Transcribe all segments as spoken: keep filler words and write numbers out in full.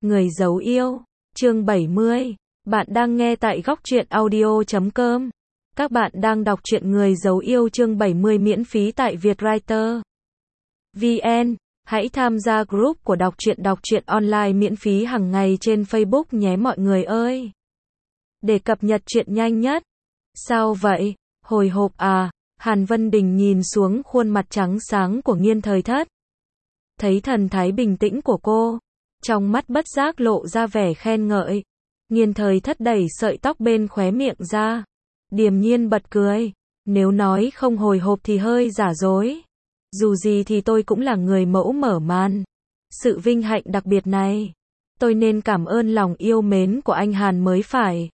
Người giấu yêu, chương bảy mươi. Bạn đang nghe tại góc truyện audio chấm com. Các bạn đang đọc truyện Người giấu yêu chương bảy mươi miễn phí tại Vietwriter. vê en. Hãy tham gia group của đọc truyện đọc truyện online miễn phí hàng ngày trên Facebook nhé mọi người ơi. Để cập nhật truyện nhanh nhất. Sao vậy? Hồi hộp à? Hàn Vân Đình nhìn xuống khuôn mặt trắng sáng của Nghiên Thời Thất. Thấy thần thái bình tĩnh của cô, trong mắt bất giác lộ ra vẻ khen ngợi. Nghiên Thời Thất đẩy sợi tóc bên khóe miệng ra, điềm nhiên bật cười. Nếu nói không hồi hộp thì hơi giả dối. Dù gì thì tôi cũng là người mẫu mở màn. Sự vinh hạnh đặc biệt này, tôi nên cảm ơn lòng yêu mến của anh Hàn mới phải.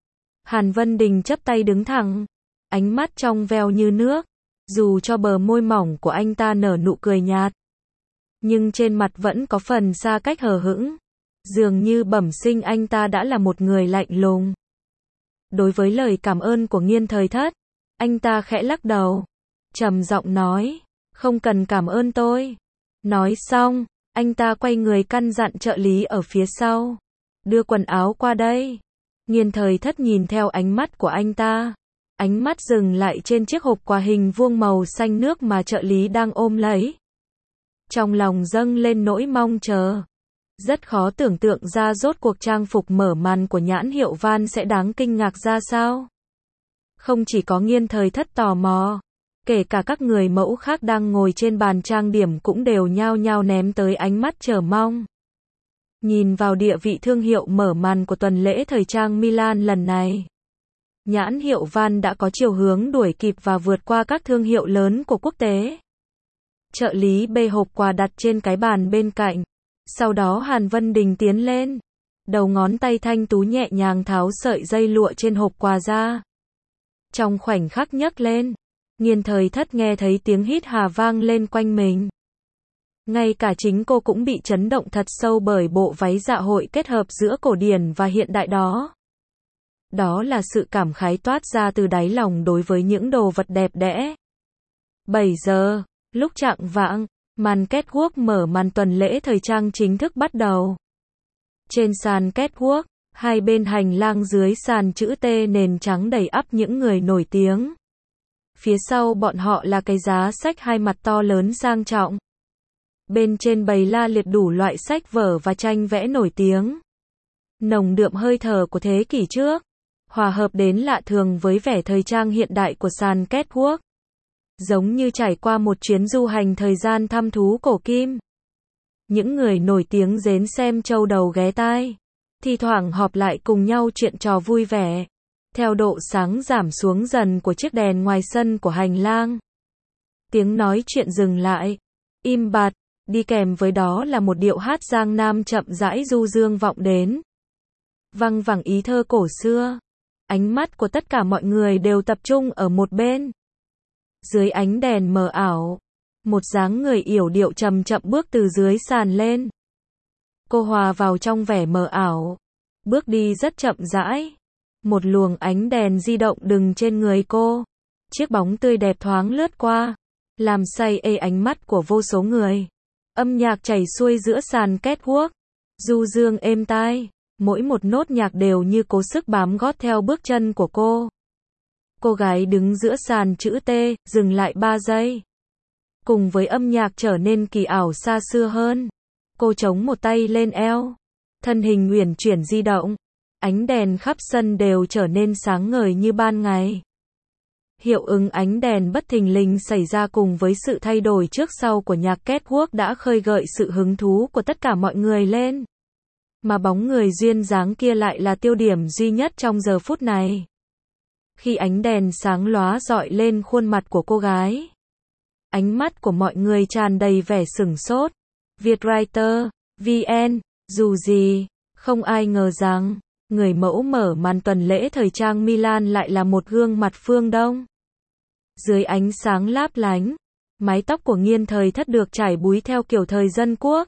Hàn Vân Đình chắp tay đứng thẳng, ánh mắt trong veo như nước. Dù cho bờ môi mỏng của anh ta nở nụ cười nhạt, nhưng trên mặt vẫn có phần xa cách hờ hững. Dường như bẩm sinh anh ta đã là một người lạnh lùng. Đối với lời cảm ơn của Nghiên Thời Thất, anh ta khẽ lắc đầu, trầm giọng nói, không cần cảm ơn tôi. Nói xong, anh ta quay người căn dặn trợ lý ở phía sau, đưa quần áo qua đây. Nghiên Thời Thất nhìn theo ánh mắt của anh ta, ánh mắt dừng lại trên chiếc hộp quà hình vuông màu xanh nước mà trợ lý đang ôm lấy. Trong lòng dâng lên nỗi mong chờ. Rất khó tưởng tượng ra rốt cuộc trang phục mở màn của nhãn hiệu Van sẽ đáng kinh ngạc ra sao. Không chỉ có Nghiên Thời Thất tò mò, kể cả các người mẫu khác đang ngồi trên bàn trang điểm cũng đều nhao nhao ném tới ánh mắt chờ mong. Nhìn vào địa vị thương hiệu mở màn của tuần lễ thời trang Milan lần này, nhãn hiệu Van đã có chiều hướng đuổi kịp và vượt qua các thương hiệu lớn của quốc tế. Trợ lý bê hộp quà đặt trên cái bàn bên cạnh. Sau đó Hàn Vân Đình tiến lên, đầu ngón tay thanh tú nhẹ nhàng tháo sợi dây lụa trên hộp quà ra. Trong khoảnh khắc nhấc lên, Nghiên Thời Thất nghe thấy tiếng hít hà vang lên quanh mình. Ngay cả chính cô cũng bị chấn động thật sâu bởi bộ váy dạ hội kết hợp giữa cổ điển và hiện đại đó. Đó là sự cảm khái toát ra từ đáy lòng đối với những đồ vật đẹp đẽ. bảy giờ, lúc chạng vạng, màn catwalk mở màn tuần lễ thời trang chính thức bắt đầu. Trên sàn catwalk, hai bên hành lang dưới sàn chữ T nền trắng đầy ắp những người nổi tiếng. Phía sau bọn họ là cái giá sách hai mặt to lớn sang trọng. Bên trên bày la liệt đủ loại sách vở và tranh vẽ nổi tiếng. Nồng đượm hơi thở của thế kỷ trước, hòa hợp đến lạ thường với vẻ thời trang hiện đại của sàn catwalk. Giống như trải qua một chuyến du hành thời gian thăm thú cổ kim. Những người nổi tiếng đến xem châu đầu ghé tai, thi thoảng họp lại cùng nhau chuyện trò vui vẻ. Theo độ sáng giảm xuống dần của chiếc đèn ngoài sân của hành lang, tiếng nói chuyện dừng lại, im bặt, đi kèm với đó là một điệu hát Giang Nam chậm rãi du dương vọng đến. Văng vẳng ý thơ cổ xưa. Ánh mắt của tất cả mọi người đều tập trung ở một bên. Dưới ánh đèn mờ ảo, một dáng người yểu điệu chậm chậm bước từ dưới sàn lên. Cô hòa vào trong vẻ mờ ảo, bước đi rất chậm rãi. Một luồng ánh đèn di động đừng trên người cô. Chiếc bóng tươi đẹp thoáng lướt qua, làm say ê ánh mắt của vô số người. Âm nhạc chảy xuôi giữa sàn catwalk, du dương êm tai, mỗi một nốt nhạc đều như cố sức bám gót theo bước chân của cô. Cô gái đứng giữa sàn chữ T, dừng lại ba giây. Cùng với âm nhạc trở nên kỳ ảo xa xưa hơn. Cô chống một tay lên eo. Thân hình uyển chuyển di động. Ánh đèn khắp sân đều trở nên sáng ngời như ban ngày. Hiệu ứng ánh đèn bất thình lình xảy ra cùng với sự thay đổi trước sau của nhạc catwalk đã khơi gợi sự hứng thú của tất cả mọi người lên. Mà bóng người duyên dáng kia lại là tiêu điểm duy nhất trong giờ phút này. Khi ánh đèn sáng lóa rọi lên khuôn mặt của cô gái, ánh mắt của mọi người tràn đầy vẻ sửng sốt. Vietwriter, vê en, dù gì, không ai ngờ rằng, người mẫu mở màn tuần lễ thời trang Milan lại là một gương mặt phương Đông. Dưới ánh sáng láp lánh, mái tóc của Nghiên Thời Thất được trải búi theo kiểu thời dân quốc.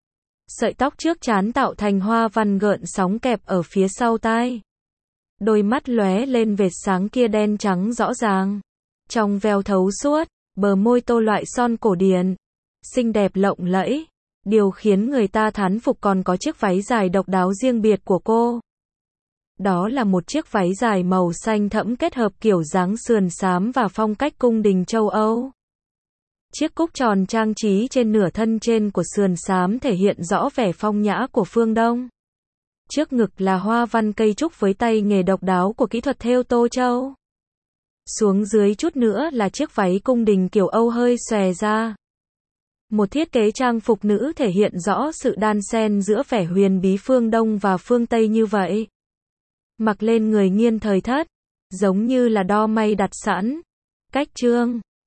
Sợi tóc trước trán tạo thành hoa văn gợn sóng kẹp ở phía sau tai. Đôi mắt lóe lên vệt sáng kia đen trắng rõ ràng. Trong veo thấu suốt, bờ môi tô loại son cổ điển. Xinh đẹp lộng lẫy. Điều khiến người ta thán phục còn có chiếc váy dài độc đáo riêng biệt của cô. Đó là một chiếc váy dài màu xanh thẫm kết hợp kiểu dáng sườn xám và phong cách cung đình châu Âu. Chiếc cúc tròn trang trí trên nửa thân trên của sườn xám thể hiện rõ vẻ phong nhã của phương Đông. Trước ngực là hoa văn cây trúc với tay nghề độc đáo của kỹ thuật thêu Tô Châu. Xuống dưới chút nữa là chiếc váy cung đình kiểu Âu hơi xòe ra. Một thiết kế trang phục nữ thể hiện rõ sự đan xen giữa vẻ huyền bí phương Đông và phương Tây như vậy. Mặc lên người nghiên thời thất, giống như là đo may đặt sẵn. Cách trương